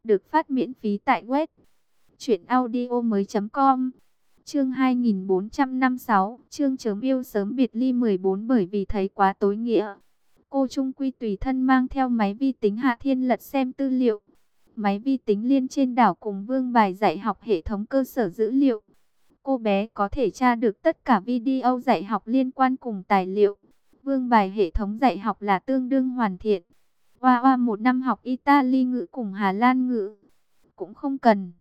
Được phát miễn phí tại web truyệnaudiomoi.com. Chương 2456, chương chớm yêu sớm biệt ly 14. Bởi vì thấy quá tối nghĩa, cô chung quy tùy thân mang theo máy vi tính Hạ Thiên lật xem tư liệu. Máy vi tính liên trên đảo cùng vương bài dạy học hệ thống cơ sở dữ liệu. Cô bé có thể tra được tất cả video dạy học liên quan cùng tài liệu. Vương bài hệ thống dạy học là tương đương hoàn thiện. Hoa Hoa một năm học Italy ngữ cùng Hà Lan ngữ. Cũng không cần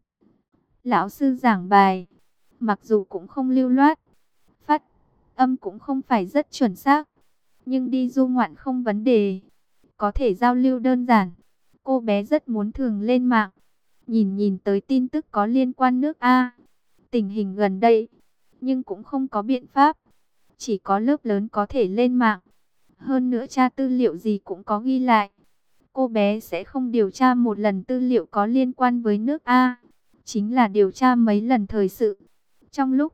lão sư giảng bài. Mặc dù cũng không lưu loát, phát âm cũng không phải rất chuẩn xác, nhưng đi du ngoạn không vấn đề. Có thể giao lưu đơn giản. Cô bé rất muốn thường lên mạng, nhìn tới tin tức có liên quan nước A, tình hình gần đây, nhưng cũng không có biện pháp. Chỉ có lớp lớn có thể lên mạng. Hơn nữa tra tư liệu gì cũng có ghi lại. Cô bé sẽ không điều tra một lần tư liệu có liên quan với nước A, chính là điều tra mấy lần thời sự. Trong lúc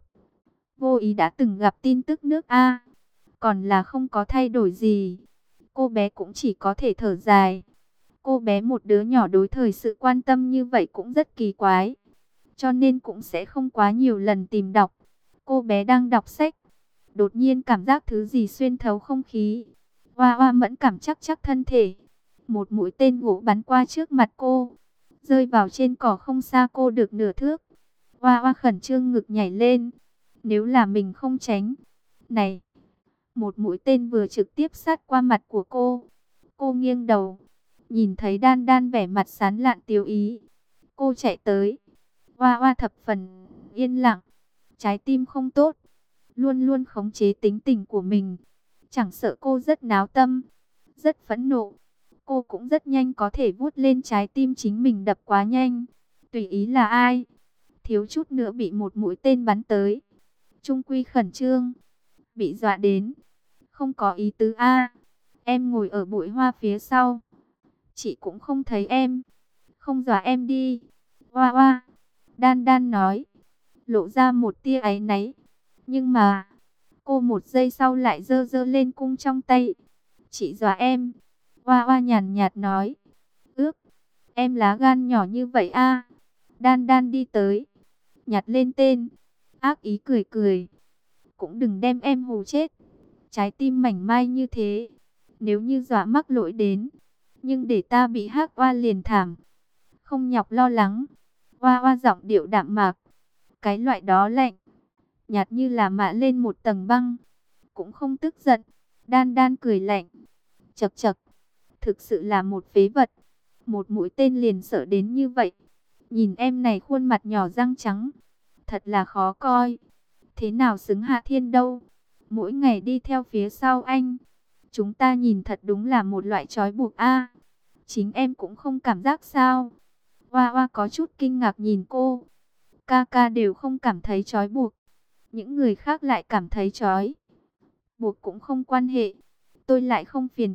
vô ý đã từng gặp tin tức nước A, còn là không có thay đổi gì. Cô bé cũng chỉ có thể thở dài. Cô bé một đứa nhỏ đối thời sự quan tâm như vậy cũng rất kỳ quái, cho nên cũng sẽ không quá nhiều lần tìm đọc. Cô bé đang đọc sách, đột nhiên cảm giác thứ gì xuyên thấu không khí. Hoa Hoa mẫn cảm chắc thân thể. Một mũi tên gỗ bắn qua trước mặt cô, rơi vào trên cỏ không xa cô được nửa thước. Hoa Hoa khẩn trương ngực nhảy lên. Nếu là mình không tránh. Này! Một mũi tên vừa trực tiếp sát qua mặt của cô. Cô nghiêng đầu, nhìn thấy Đan Đan vẻ mặt sán lạn tiêu ý. Cô chạy tới. Hoa Hoa thập phần yên lặng. Trái tim không tốt, luôn luôn khống chế tính tình của mình. Chẳng sợ cô rất náo tâm, rất phẫn nộ, cô cũng rất nhanh có thể vuốt lên trái tim chính mình đập quá nhanh. Tùy ý là ai, thiếu chút nữa bị một mũi tên bắn tới. Trung quy khẩn trương, bị dọa đến. Không có ý tứ a. Em ngồi ở bụi hoa phía sau, chị cũng không thấy em. Không dọa em đi. Hoa Hoa, Đan Đan nói, lộ ra một tia áy náy. Nhưng mà, cô một giây sau lại giơ giơ lên cung trong tay. Chị dọa em. Hoa Hoa nhàn nhạt nói. Ước, em lá gan nhỏ như vậy a. Đan Đan đi tới, nhặt lên tên, ác ý cười cười. Cũng đừng đem em hù chết. Trái tim mảnh mai như thế, nếu như dọa mắc lỗi đến, nhưng để ta bị hắc oa liền thảm. Không nhọc lo lắng. Hoa Hoa giọng điệu đạm mạc. Cái loại đó lạnh nhạt như là mạ lên một tầng băng. Cũng không tức giận. Đan Đan cười lạnh. Chậc chậc, thực sự là một phế vật. Một mũi tên liền sợ đến như vậy. Nhìn em này khuôn mặt nhỏ răng trắng, thật là khó coi. Thế nào xứng Hạ Thiên đâu. Mỗi ngày đi theo phía sau anh, chúng ta nhìn thật đúng là một loại trói buộc a. Chính em cũng không cảm giác sao? Hoa Hoa có chút kinh ngạc nhìn cô. Ca ca đều không cảm thấy trói buộc, những người khác lại cảm thấy trói buộc. Cũng không quan hệ, tôi lại không phiền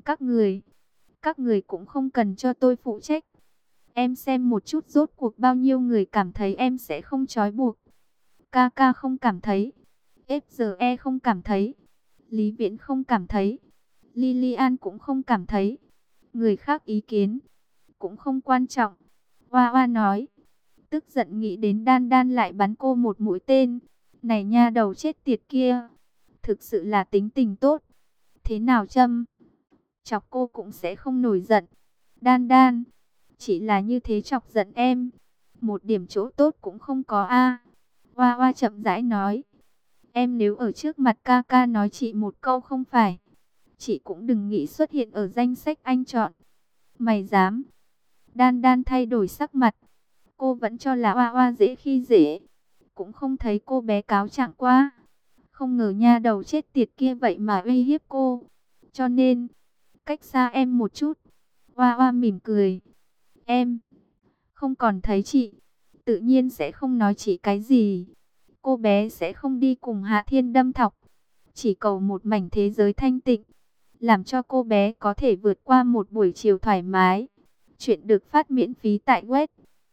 các người cũng không cần cho tôi phụ trách. Em xem một chút rốt cuộc bao nhiêu người cảm thấy em sẽ không trói buộc. Ca ca không cảm thấy, FGE không cảm thấy, Lý Viễn không cảm thấy, Lilian cũng không cảm thấy. Người khác ý kiến cũng không quan trọng. Hoa Hoa nói, tức giận nghĩ đến Đan Đan lại bắn cô một mũi tên. Này nha đầu chết tiệt kia, thực sự là tính tình tốt. Thế nào châm chọc cô cũng sẽ không nổi giận. Đan Đan, chỉ là như thế chọc giận em, một điểm chỗ tốt cũng không có a. Hoa Hoa chậm rãi nói, em nếu ở trước mặt ca ca nói chị một câu không phải, chị cũng đừng nghĩ xuất hiện ở danh sách anh chọn. Mày dám? Đan Đan thay đổi sắc mặt. Cô vẫn cho là Hoa Hoa dễ khi dễ, cũng không thấy cô bé cáo trạng quá. Không ngờ nha đầu chết tiệt kia vậy mà uy hiếp cô. Cho nên, cách xa em một chút. Hoa Hoa mỉm cười. Em không còn thấy chị, tự nhiên sẽ không nói chị cái gì. Cô bé sẽ không đi cùng Hạ Thiên đâm thọc, chỉ cầu một mảnh thế giới thanh tịnh, làm cho cô bé có thể vượt qua một buổi chiều thoải mái. Chuyện được phát miễn phí tại web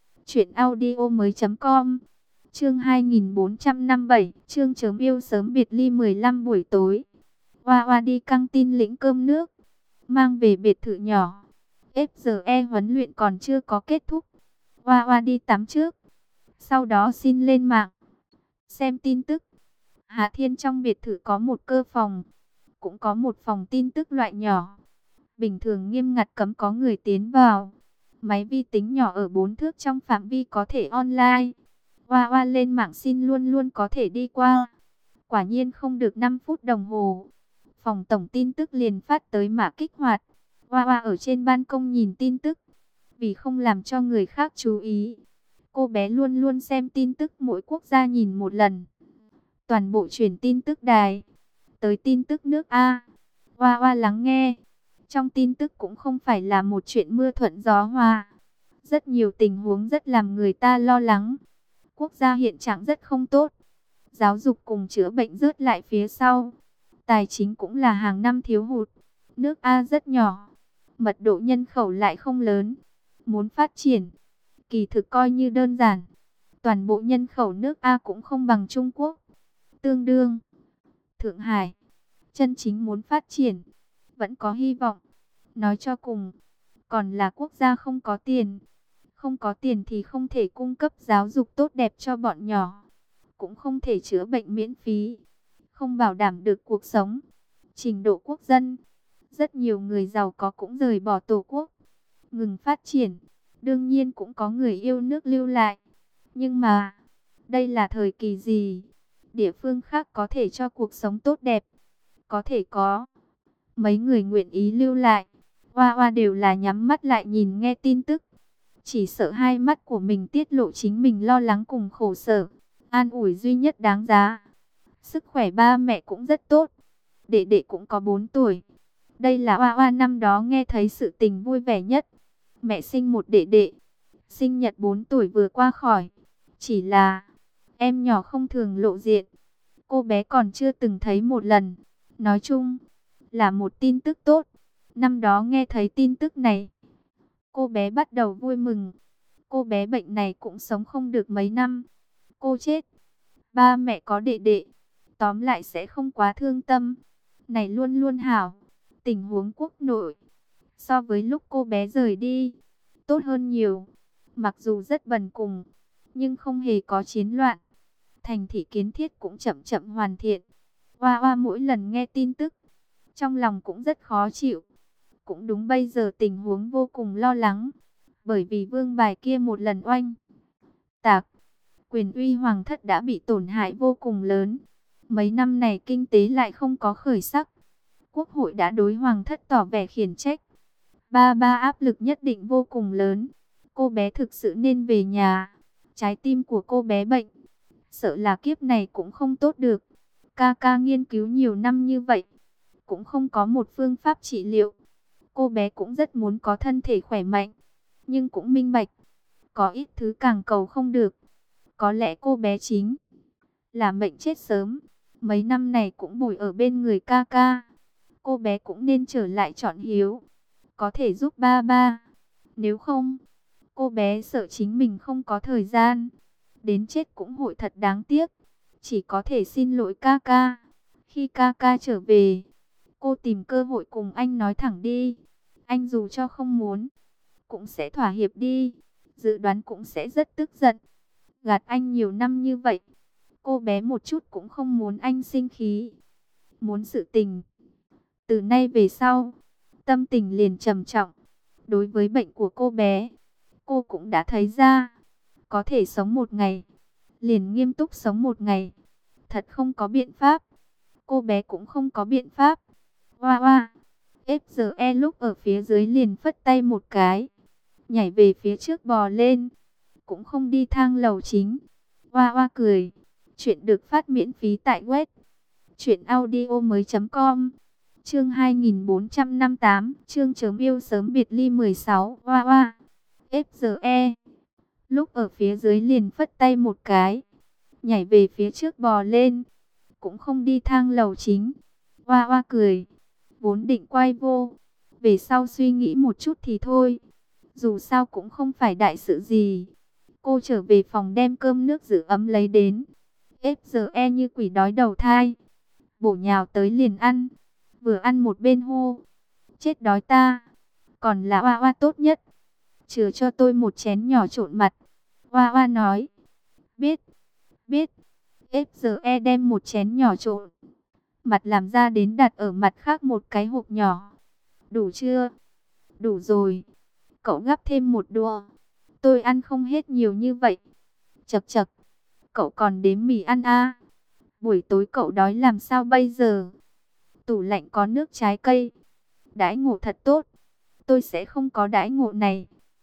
truyệnaudiomoi.com. Chương 2457, chương chớm yêu sớm biệt ly 15 buổi tối. Hoa Hoa đi căng tin lĩnh cơm nước, mang về biệt thự nhỏ. FGE huấn luyện còn chưa có kết thúc, Hoa Hoa đi tắm trước, sau đó xin lên mạng xem tin tức. Hà Thiên trong biệt thự có một cơ phòng, cũng có một phòng tin tức loại nhỏ. Bình thường nghiêm ngặt cấm có người tiến vào. Máy vi tính nhỏ ở 4 thước trong phạm vi có thể online. Hoa Hoa lên mạng xin luôn luôn có thể đi qua. Quả nhiên không được 5 phút đồng hồ, phòng tổng tin tức liền phát tới mã kích hoạt. Hoa Hoa ở trên ban công nhìn tin tức. Vì không làm cho người khác chú ý, cô bé luôn luôn xem tin tức mỗi quốc gia nhìn một lần. Toàn bộ truyền tin tức đài, tới tin tức nước A. Hoa Hoa lắng nghe. Trong tin tức cũng không phải là một chuyện mưa thuận gió hòa. Rất nhiều tình huống rất làm người ta lo lắng. Quốc gia hiện trạng rất không tốt. Giáo dục cùng chữa bệnh rớt lại phía sau. Tài chính cũng là hàng năm thiếu hụt. Nước A rất nhỏ, mật độ nhân khẩu lại không lớn. Muốn phát triển, kỳ thực coi như đơn giản. Toàn bộ nhân khẩu nước A cũng không bằng Trung Quốc. Tương đương Thượng Hải. Chân chính muốn phát triển, vẫn có hy vọng. Nói cho cùng, còn là quốc gia không có tiền. Không có tiền thì không thể cung cấp giáo dục tốt đẹp cho bọn nhỏ. Cũng không thể chữa bệnh miễn phí. Không bảo đảm được cuộc sống. Trình độ quốc dân. Rất nhiều người giàu có cũng rời bỏ tổ quốc, ngừng phát triển. Đương nhiên cũng có người yêu nước lưu lại. Nhưng mà, đây là thời kỳ gì? Địa phương khác có thể cho cuộc sống tốt đẹp. Có thể có mấy người nguyện ý lưu lại. Hoa Hoa đều là nhắm mắt lại nhìn nghe tin tức. Chỉ sợ hai mắt của mình tiết lộ chính mình lo lắng cùng khổ sở. An ủi duy nhất đáng giá. Sức khỏe ba mẹ cũng rất tốt. Đệ đệ cũng có 4 tuổi. Đây là Hoa Hoa năm đó nghe thấy sự tình vui vẻ nhất. Mẹ sinh một đệ đệ. Sinh nhật 4 tuổi vừa qua khỏi. Chỉ là em nhỏ không thường lộ diện. Cô bé còn chưa từng thấy một lần. Nói chung là một tin tức tốt. Năm đó nghe thấy tin tức này, cô bé bắt đầu vui mừng. Cô bé bệnh này cũng sống không được mấy năm. Cô chết, ba mẹ có đệ đệ. Tóm lại sẽ không quá thương tâm. Này luôn luôn hảo. Tình huống quốc nội so với lúc cô bé rời đi tốt hơn nhiều. Mặc dù rất bần cùng, nhưng không hề có chiến loạn. Thành thị kiến thiết cũng chậm chậm hoàn thiện. Hoa Hoa mỗi lần nghe tin tức, trong lòng cũng rất khó chịu. Cũng đúng bây giờ tình huống vô cùng lo lắng. Bởi vì vương bài kia một lần oanh tạc, quyền uy hoàng thất đã bị tổn hại vô cùng lớn. Mấy năm này kinh tế lại không có khởi sắc. Quốc hội đã đối hoàng thất tỏ vẻ khiển trách. Ba ba áp lực nhất định vô cùng lớn. Cô bé thực sự nên về nhà. Trái tim của cô bé bệnh, sợ là kiếp này cũng không tốt được. Ca ca nghiên cứu nhiều năm như vậy, cũng không có một phương pháp trị liệu. Cô bé cũng rất muốn có thân thể khỏe mạnh, nhưng cũng minh bạch, có ít thứ càng cầu không được. Có lẽ cô bé chính là mệnh chết sớm. Mấy năm này cũng bùi ở bên người ca ca. Cô bé cũng nên trở lại chọn hiếu, có thể giúp ba ba. Nếu không, cô bé sợ chính mình không có thời gian. Đến chết cũng hội thật đáng tiếc. Chỉ có thể xin lỗi ca ca. Khi ca ca trở về, cô tìm cơ hội cùng anh nói thẳng đi. Anh dù cho không muốn, cũng sẽ thỏa hiệp đi. Dự đoán cũng sẽ rất tức giận. Gạt anh nhiều năm như vậy, cô bé một chút cũng không muốn anh sinh khí. Muốn sự tình. Từ nay về sau, tâm tình liền trầm trọng. Đối với bệnh của cô bé, cô cũng đã thấy ra. Có thể sống một ngày, liền nghiêm túc sống một ngày. Thật không có biện pháp. Cô bé cũng không có biện pháp. Hoa hoa. FGE lúc ở phía dưới liền phất tay một cái. Nhảy về phía trước bò lên. Cũng không đi thang lầu chính. Hoa hoa cười. Chuyện được phát miễn phí tại web truyệnaudiomoi.com. Chương 2458, chương chớm yêu sớm biệt ly 16. Hoa hoa. FGE lúc ở phía dưới liền phất tay một cái. Nhảy về phía trước bò lên. Cũng không đi thang lầu chính. Hoa hoa cười. Vốn định quay vô. Về sau suy nghĩ một chút thì thôi. Dù sao cũng không phải đại sự gì. Cô trở về phòng đem cơm nước giữ ấm lấy đến. FGE như quỷ đói đầu thai. Bổ nhào tới liền ăn. Vừa ăn một bên hô. Chết đói ta. Còn là hoa hoa tốt nhất. Chừa cho tôi một chén nhỏ trộn mặt. Hoa Hoa nói. Biết, biết. FGE đem một chén nhỏ trộn mặt làm ra đến đặt ở mặt khác một cái hộp nhỏ. Đủ chưa? Đủ rồi. Cậu gắp thêm một đũa. Tôi ăn không hết nhiều như vậy. Chậc chậc. Cậu còn đếm mì ăn à? Buổi tối cậu đói làm sao bây giờ? Tủ lạnh có nước trái cây. Đãi ngộ thật tốt. Tôi sẽ không có đãi ngộ này.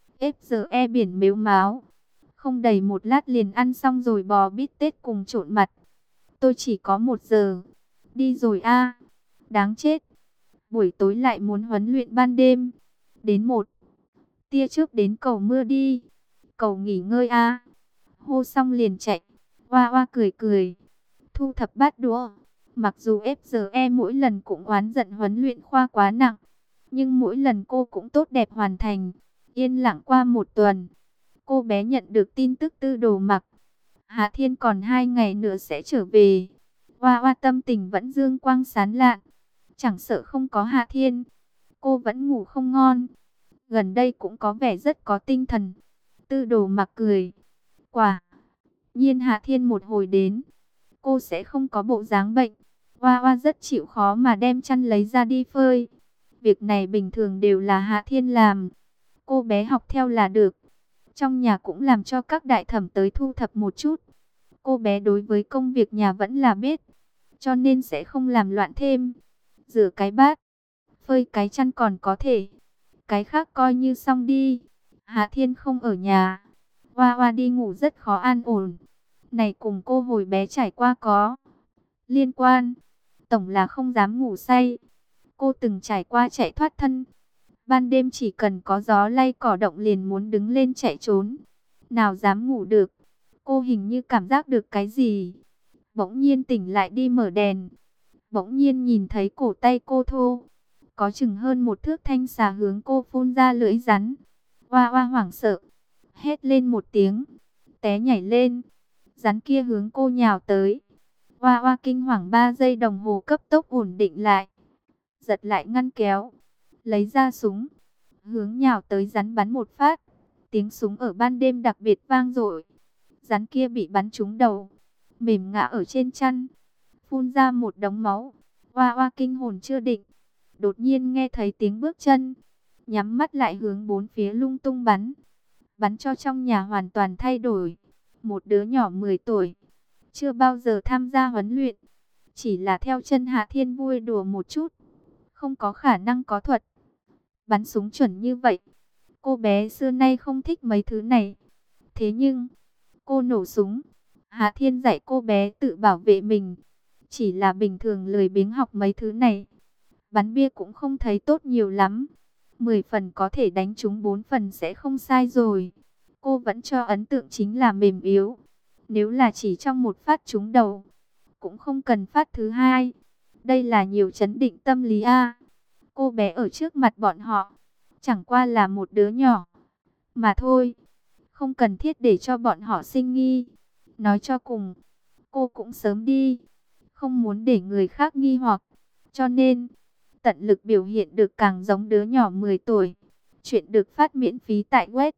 FGE biển mếu máo. Không đầy một lát liền ăn xong rồi bò bít tết cùng trộn mặt. Tôi chỉ có 1 giờ. Đi rồi a. Đáng chết. Buổi tối lại muốn huấn luyện ban đêm. Đến 1 tia trước đến cầu mưa đi. Cầu nghỉ ngơi a. Hô xong liền chạy. Hoa Hoa cười cười. Thu thập bát đũa. Mặc dù FGE mỗi lần cũng oán giận huấn luyện khoa quá nặng, nhưng mỗi lần cô cũng tốt đẹp hoàn thành. Yên lặng qua 1 tuần, cô bé nhận được tin tức Tư Đồ Mặc. Hạ Thiên còn 2 ngày nữa sẽ trở về. Hoa Hoa tâm tình vẫn dương quang sáng lạn. Chẳng sợ không có Hạ Thiên, cô vẫn ngủ không ngon. Gần đây cũng có vẻ rất có tinh thần. Tư Đồ Mặc cười. Quả nhiên Hạ Thiên một hồi đến, cô sẽ không có bộ dáng bệnh. Hoa Hoa rất chịu khó mà đem chăn lấy ra đi phơi. Việc này bình thường đều là Hạ Thiên làm. Cô bé học theo là được. Trong nhà cũng làm cho các đại thẩm tới thu thập một chút. Cô bé đối với công việc nhà vẫn là biết, cho nên sẽ không làm loạn thêm. Rửa cái bát, phơi cái chăn còn có thể. Cái khác coi như xong đi. Hạ Thiên không ở nhà. Hoa Hoa đi ngủ rất khó an ổn. Này cùng cô hồi bé trải qua có liên quan. Tổng là không dám ngủ say. Cô từng trải qua chạy thoát thân. Ban đêm chỉ cần có gió lay cỏ động liền muốn đứng lên chạy trốn. Nào dám ngủ được. Cô hình như cảm giác được cái gì. Bỗng nhiên tỉnh lại đi mở đèn. Bỗng nhiên nhìn thấy cổ tay cô thô. Có chừng hơn 1 thước thanh xà hướng cô phun ra lưỡi rắn. Hoa Hoa hoảng sợ. Hét lên một tiếng. Té nhảy lên. Rắn kia hướng cô nhào tới. Hoa Hoa kinh hoàng 3 giây đồng hồ cấp tốc ổn định lại. Giật lại ngăn kéo. Lấy ra súng. Hướng nhào tới rắn bắn một phát. Tiếng súng ở ban đêm đặc biệt vang dội. Rắn kia bị bắn trúng đầu. Mềm ngã ở trên chăn. Phun ra một đống máu. Hoa Hoa kinh hồn chưa định. Đột nhiên nghe thấy tiếng bước chân. Nhắm mắt lại hướng 4 phía lung tung bắn. Bắn cho trong nhà hoàn toàn thay đổi. Một đứa nhỏ 10 tuổi. Chưa bao giờ tham gia huấn luyện. Chỉ là theo chân Hạ Thiên vui đùa một chút. Không có khả năng có thuật bắn súng chuẩn như vậy. Cô bé xưa nay không thích mấy thứ này. Thế nhưng, cô nổ súng. Hạ Thiên dạy cô bé tự bảo vệ mình. Chỉ là bình thường lười biếng học mấy thứ này. Bắn bia cũng không thấy tốt nhiều lắm. 10 phần có thể đánh trúng 4 phần sẽ không sai rồi. Cô vẫn cho ấn tượng chính là mềm yếu. Nếu là chỉ trong một phát trúng đầu, cũng không cần phát thứ hai. Đây là nhiều chấn định tâm lý a. Cô bé ở trước mặt bọn họ, chẳng qua là một đứa nhỏ mà thôi. Không cần thiết để cho bọn họ sinh nghi. Nói cho cùng, cô cũng sớm đi. Không muốn để người khác nghi hoặc. Cho nên, tận lực biểu hiện được càng giống đứa nhỏ 10 tuổi. Chuyện được phát miễn phí tại web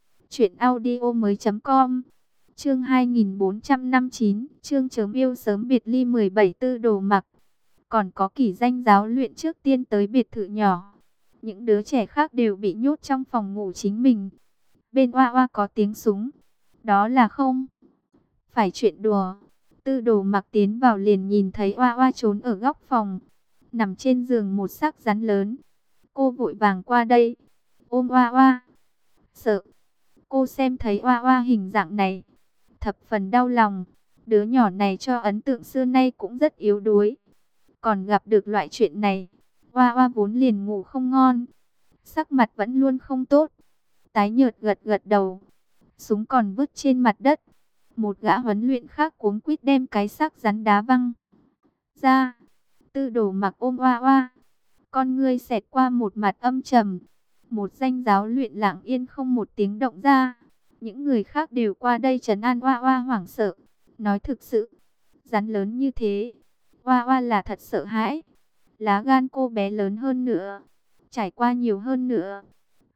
truyệnaudiomoi.com. Chương 2459, chương chớm yêu sớm biệt ly 17 Tư Đồ Mặc. Còn có Kỷ Danh giáo luyện trước tiên tới biệt thự nhỏ. Những đứa trẻ khác đều bị nhốt trong phòng ngủ chính mình. Bên Hoa Hoa có tiếng súng. Đó là không phải chuyện đùa. Tư Đồ Mặc tiến vào liền nhìn thấy Hoa Hoa trốn ở góc phòng, nằm trên giường một xác rắn lớn. Cô vội vàng qua đây, ôm Hoa Hoa. Sợ. Cô xem thấy Hoa Hoa hình dạng này, thập phần đau lòng. Đứa nhỏ này cho ấn tượng xưa nay cũng rất yếu đuối. Còn gặp được loại chuyện này, Hoa Hoa vốn liền ngủ không ngon. Sắc mặt vẫn luôn không tốt. Tái nhợt gật gật đầu. Súng còn vứt trên mặt đất. Một gã huấn luyện khác cuống quýt đem cái xác rắn đá văng ra. Tư Đồ Mặc ôm Hoa Hoa. Con ngươi xẹt qua một mặt âm trầm. Một danh giáo luyện lặng yên không một tiếng động ra. Những người khác đều qua đây trấn an Hoa Hoa hoảng sợ. Nói thực sự, rắn lớn như thế, Hoa Hoa là thật sợ hãi. Lá gan cô bé lớn hơn nữa, trải qua nhiều hơn nữa.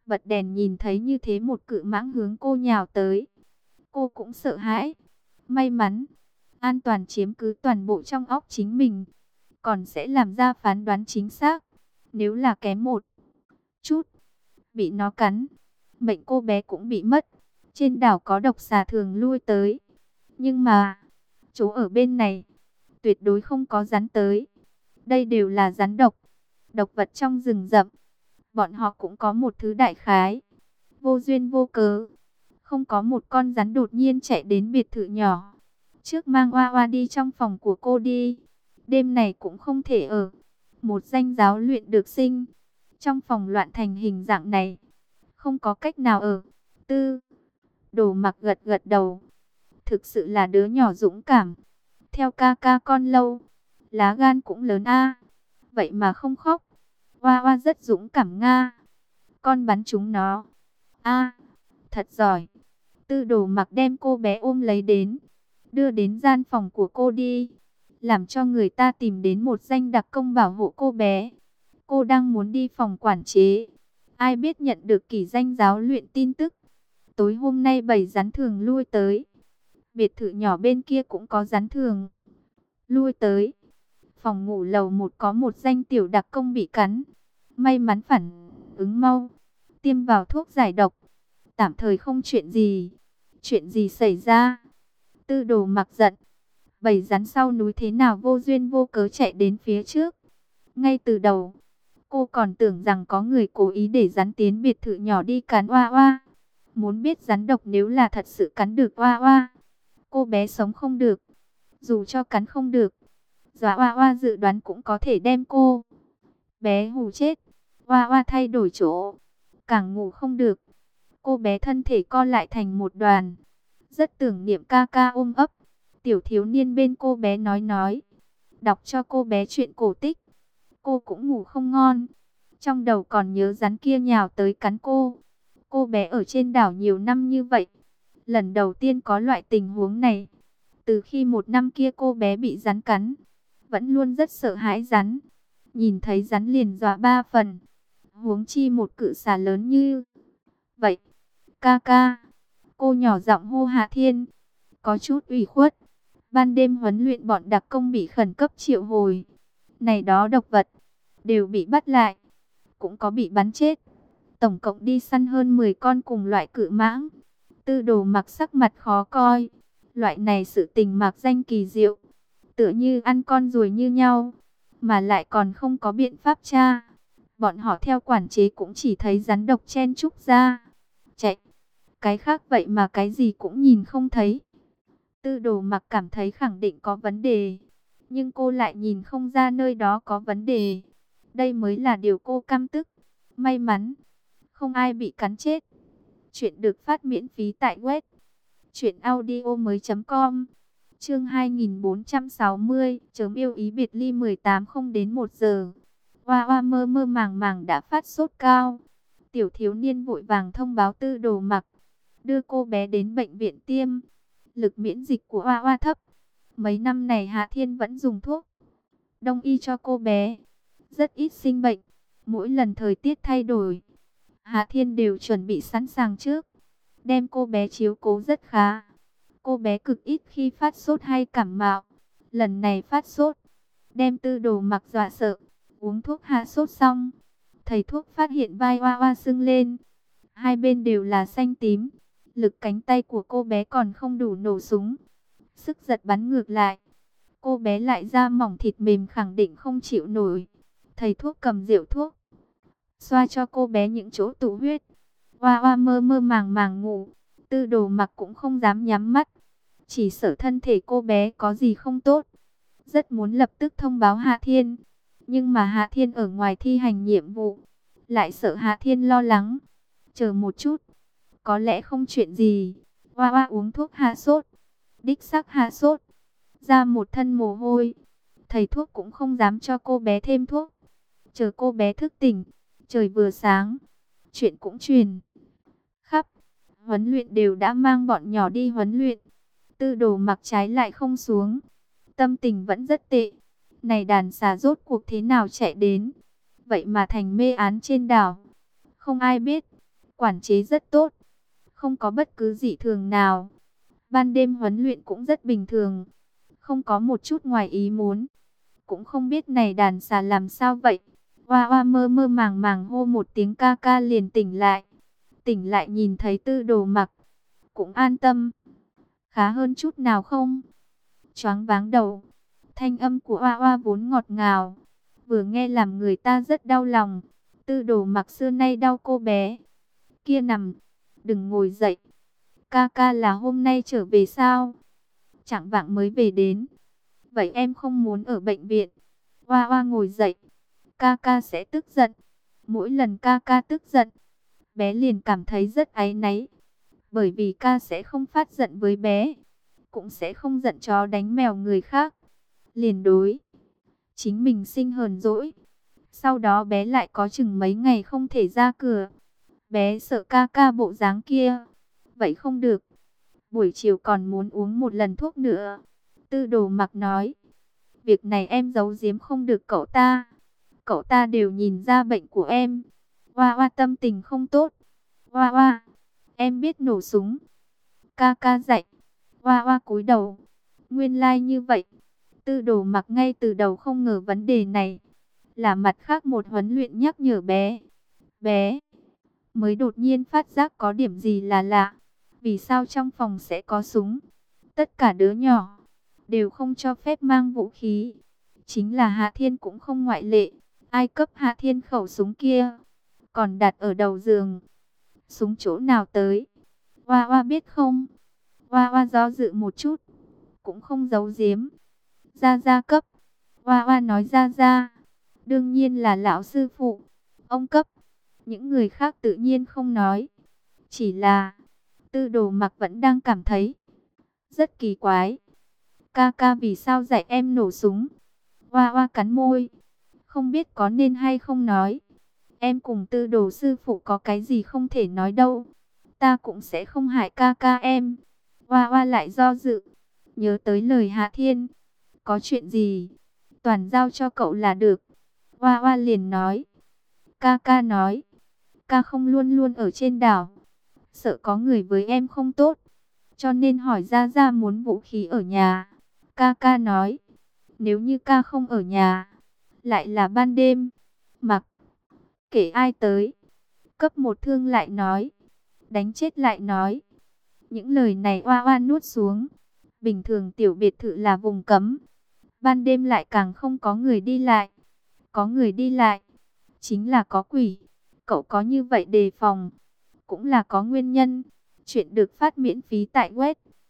Bật đèn nhìn thấy như thế một cự mãng hướng cô nhào tới. Cô cũng sợ hãi. May mắn, an toàn chiếm cứ toàn bộ trong óc chính mình. Còn sẽ làm ra phán đoán chính xác. Nếu là kém một chút, bị nó cắn, mệnh cô bé cũng bị mất. Trên đảo có độc xà thường lui tới. Nhưng mà, chỗ ở bên này, tuyệt đối không có rắn tới. Đây đều là rắn độc. Độc vật trong rừng rậm. Bọn họ cũng có một thứ đại khái. Vô duyên vô cớ. Không có một con rắn đột nhiên chạy đến biệt thự nhỏ. Trước mang Oa Oa đi trong phòng của cô đi. Đêm này cũng không thể ở. Một danh giáo luyện được sinh. Trong phòng loạn thành hình dạng này. Không có cách nào ở. Tư. Đồ Mặc gật gật đầu. Thực sự là đứa nhỏ dũng cảm. Theo ca ca con lâu. Lá gan cũng lớn a. Vậy mà không khóc. Oa Oa rất dũng cảm nga. Con bắn chúng nó. A, thật giỏi. Tư Đồ Mặc đem cô bé ôm lấy đến. Đưa đến gian phòng của cô đi. Làm cho người ta tìm đến một danh đặc công bảo hộ cô bé. Cô đang muốn đi phòng quản chế. Ai biết nhận được kỷ danh giáo luyện tin tức. Tối hôm nay bầy rắn thường lui tới. Biệt thự nhỏ bên kia cũng có rắn thường lui tới. Phòng ngủ lầu 1 có một danh tiểu đặc công bị cắn. May mắn phản ứng mau. Tiêm vào thuốc giải độc. Tạm thời không chuyện gì. Chuyện gì xảy ra? Tư Đồ Mặc giận. Bầy rắn sau núi thế nào vô duyên vô cớ chạy đến phía trước. Ngay từ đầu, cô còn tưởng rằng có người cố ý để rắn tiến biệt thự nhỏ đi cắn Oa Oa. Muốn biết rắn độc nếu là thật sự cắn được Oa Oa, cô bé sống không được. Dù cho cắn không được, dọa Oa Oa dự đoán cũng có thể đem cô bé hù chết. Oa Oa thay đổi chỗ, càng ngủ không được. Cô bé thân thể co lại thành một đoàn, rất tưởng niệm ca ca ôm ấp. Tiểu thiếu niên bên cô bé nói, đọc cho cô bé chuyện cổ tích. Cô cũng ngủ không ngon, trong đầu còn nhớ rắn kia nhào tới cắn cô. Cô bé ở trên đảo nhiều năm như vậy, lần đầu tiên có loại tình huống này. Từ khi một năm kia cô bé bị rắn cắn, vẫn luôn rất sợ hãi rắn. Nhìn thấy rắn liền dọa 3 phần, huống chi một cự xà lớn như vậy. Ca ca, cô nhỏ giọng hô Hạ Thiên, có chút ủy khuất. Ban đêm huấn luyện bọn đặc công bị khẩn cấp triệu hồi. Này đó độc vật, đều bị bắt lại, cũng có bị bắn chết. Tổng cộng đi săn hơn 10 con cùng loại cự mãng. Tư Đồ Mặc sắc mặt khó coi. Loại này sự tình mạc danh kỳ diệu, tựa như ăn con ruồi như nhau, mà lại còn không có biện pháp tra. Bọn họ theo quản chế cũng chỉ thấy rắn độc chen chúc ra chạy, cái khác vậy mà cái gì cũng nhìn không thấy. Tư Đồ Mặc cảm thấy khẳng định có vấn đề, nhưng cô lại nhìn không ra nơi đó có vấn đề. Đây mới là điều cô căm tức. May mắn không ai bị cắn chết. Chuyện được phát miễn phí tại web truyệnaudiomoi.com. Chương 2460, chớm yêu ý biệt ly 18 không đến 1 giờ. Oa Oa mơ mơ màng màng đã phát sốt cao. Tiểu thiếu niên vội vàng thông báo Tư Đồ Mặc, đưa cô bé đến bệnh viện tiêm. Lực miễn dịch của Oa Oa thấp. Mấy năm này Hạ Thiên vẫn dùng thuốc đông y cho cô bé, rất ít sinh bệnh. Mỗi lần thời tiết thay đổi, Hạ Thiên đều chuẩn bị sẵn sàng trước, đem cô bé chiếu cố rất khá. Cô bé cực ít khi phát sốt hay cảm mạo. Lần này phát sốt, đem Tư Đồ Mặc dọa sợ. Uống thuốc hạ sốt xong, thầy thuốc phát hiện vai Oa Oa sưng lên. Hai bên đều là xanh tím. Lực cánh tay của cô bé còn không đủ nổ súng. Sức giật bắn ngược lại. Cô bé lại da mỏng thịt mềm khẳng định không chịu nổi. Thầy thuốc cầm rượu thuốc, xoa cho cô bé những chỗ tụ huyết. Oa Oa mơ mơ màng màng ngủ. Tư Đồ Mặc cũng không dám nhắm mắt, chỉ sợ thân thể cô bé có gì không tốt. Rất muốn lập tức thông báo Hạ Thiên, nhưng mà Hạ Thiên ở ngoài thi hành nhiệm vụ, lại sợ Hạ Thiên lo lắng. Chờ một chút, có lẽ không chuyện gì. Oa Oa uống thuốc hạ sốt, đích xác hạ sốt, ra một thân mồ hôi. Thầy thuốc cũng không dám cho cô bé thêm thuốc. Chờ cô bé thức tỉnh, trời vừa sáng, chuyện cũng truyền khắp. Huấn luyện đều đã mang bọn nhỏ đi huấn luyện. Tư Đồ Mặc trái lại không xuống, tâm tình vẫn rất tệ. Này đàn xà rốt cuộc thế nào chạy đến, vậy mà thành mê án trên đảo. Không ai biết, quản chế rất tốt, không có bất cứ dị thường nào. Ban đêm huấn luyện cũng rất bình thường, không có một chút ngoài ý muốn. Cũng không biết này đàn xà làm sao vậy. Hoa hoa mơ mơ màng màng hô một tiếng ca ca liền tỉnh lại. Tỉnh lại nhìn thấy Tư Đồ Mặc, cũng an tâm. Khá hơn chút nào không? Choáng váng đầu. Thanh âm của Hoa Hoa vốn ngọt ngào, vừa nghe làm người ta rất đau lòng. Tư Đồ Mặc xưa nay đau cô bé. Kia nằm, đừng ngồi dậy. Ca ca là hôm nay trở về sao? Chạng vạng mới về đến. Vậy em không muốn ở bệnh viện. Hoa Hoa ngồi dậy. Ca ca sẽ tức giận. Mỗi lần ca ca tức giận, bé liền cảm thấy rất áy náy. Bởi vì ca sẽ không phát giận với bé, cũng sẽ không giận chó đánh mèo người khác. Liền đối chính mình sinh hờn dỗi. Sau đó bé lại có chừng mấy ngày không thể ra cửa. Bé sợ ca ca bộ dáng kia. Vậy không được. Buổi chiều còn muốn uống một lần thuốc nữa. Tư Đồ Mặc nói. Việc này em giấu giếm không được cậu ta. Cậu ta đều nhìn ra bệnh của em. Hoa Hoa tâm tình không tốt. Hoa Hoa, em biết nổ súng. Ca ca dạy. Hoa Hoa cúi đầu. Nguyên lai như vậy. Tư Đồ Mặc ngay từ đầu không ngờ vấn đề này. Là mặt khác một huấn luyện nhắc nhở bé. Bé mới đột nhiên phát giác có điểm gì là lạ. Vì sao trong phòng sẽ có súng? Tất cả đứa nhỏ đều không cho phép mang vũ khí. Chính là Hạ Thiên cũng không ngoại lệ. Ai cấp Hạ Thiên khẩu súng kia? Còn đặt ở đầu giường. Súng chỗ nào tới? Hoa Hoa biết không? Hoa Hoa do dự một chút, cũng không giấu giếm. Gia Gia cấp. Hoa Hoa nói Gia Gia. Đương nhiên là lão sư phụ. Ông cấp. Những người khác tự nhiên không nói. Chỉ là Tư Đồ Mặc vẫn đang cảm thấy rất kỳ quái. Ca ca vì sao dạy em nổ súng? Hoa Hoa cắn môi, không biết có nên hay không nói. Em cùng Tư Đồ sư phụ có cái gì không thể nói đâu. Ta cũng sẽ không hại ca ca em. Hoa Hoa lại do dự, nhớ tới lời Hạ Thiên. Có chuyện gì, toàn giao cho cậu là được. Hoa Hoa liền nói. Ca ca nói, ca không luôn luôn ở trên đảo. Sợ có người với em không tốt, cho nên hỏi Gia Gia muốn vũ khí ở nhà. Ca ca nói, nếu như ca không ở nhà, lại là ban đêm, mặc kể ai tới, cấp một thương lại nói, đánh chết lại nói. Những lời này Hoa Hoa nuốt xuống. Bình thường tiểu biệt thự là vùng cấm, ban đêm lại càng không có người đi lại. Có người đi lại, chính là có quỷ. Cậu có như vậy đề phòng, cũng là có nguyên nhân. Chuyện được phát miễn phí tại web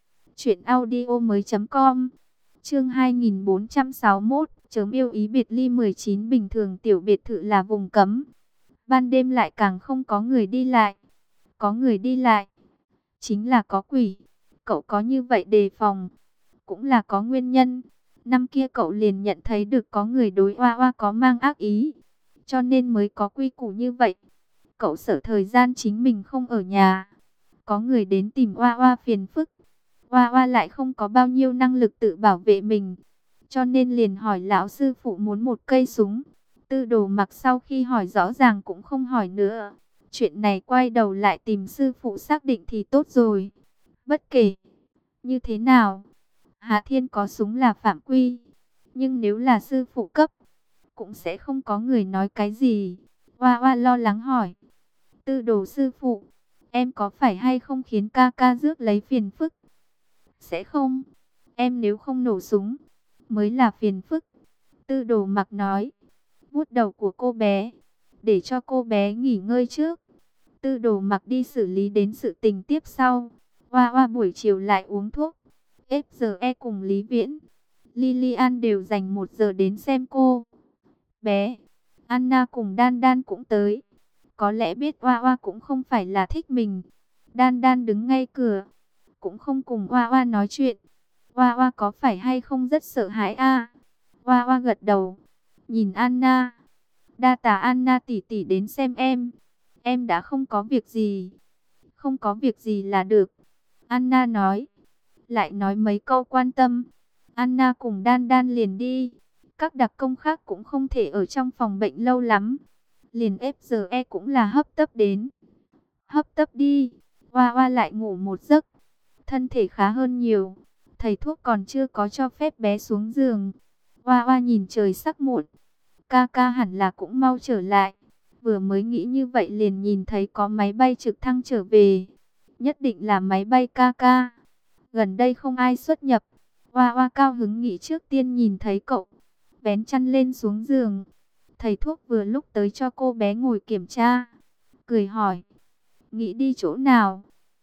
truyệnaudiomoi.com. Chương 2461, chớm yêu ý biệt ly 19. Bình thường tiểu biệt thự là vùng cấm, ban đêm lại càng không có người đi lại. Có người đi lại, chính là có quỷ. Cậu có như vậy đề phòng, cũng là có nguyên nhân. Năm kia cậu liền nhận thấy được có người đối Hoa Hoa có mang ác ý, cho nên mới có quy củ như vậy. Cậu sợ thời gian chính mình không ở nhà, có người đến tìm Hoa Hoa phiền phức. Hoa Hoa lại không có bao nhiêu năng lực tự bảo vệ mình, cho nên liền hỏi lão sư phụ muốn một cây súng. Tư Đồ Mặc sau khi hỏi rõ ràng cũng không hỏi nữa. Chuyện này quay đầu lại tìm sư phụ xác định thì tốt rồi. Bất kể như thế nào, Hạ Thiên có súng là phạm quy. Nhưng nếu là sư phụ cấp, cũng sẽ không có người nói cái gì. Hoa Hoa lo lắng hỏi. Tư Đồ sư phụ, em có phải hay không khiến ca ca rước lấy phiền phức? Sẽ không. Em nếu không nổ súng, mới là phiền phức. Tư Đồ Mặc nói, vuốt đầu của cô bé, để cho cô bé nghỉ ngơi trước. Tư Đồ Mặc đi xử lý đến sự tình tiếp sau. Hoa Hoa buổi chiều lại uống thuốc. FGE cùng Lý Viễn, Lilian đều dành 1 giờ đến xem cô bé. Anna cùng Đan Đan cũng tới. Có lẽ biết Hoa Hoa cũng không phải là thích mình. Đan Đan đứng ngay cửa, cũng không cùng Hoa Hoa nói chuyện. Hoa Hoa có phải hay không rất sợ hãi a? Hoa Hoa gật đầu, nhìn Anna. Đa tạ Anna tỷ tỷ đến xem em. Em đã không có việc gì. Không có việc gì là được, Anna nói. Lại nói mấy câu quan tâm, Anna cùng Đan Đan liền đi. Các đặc công khác cũng không thể ở trong phòng bệnh lâu lắm, liền FGE cũng là hấp tấp đến. Hấp tấp đi. Hoa Hoa lại ngủ một giấc, thân thể khá hơn nhiều. Thầy thuốc còn chưa có cho phép bé xuống giường. Hoa Hoa nhìn trời sắp muộn, ca ca hẳn là cũng mau trở lại. Vừa mới nghĩ như vậy liền nhìn thấy có máy bay trực thăng trở về. Nhất định là máy bay ca ca. Gần đây không ai xuất nhập. Hoa Hoa cao hứng nghĩ trước tiên nhìn thấy cậu. Vén chăn lên xuống giường. Thầy thuốc vừa lúc tới cho cô bé ngồi kiểm tra. Cười hỏi, nghĩ đi chỗ nào?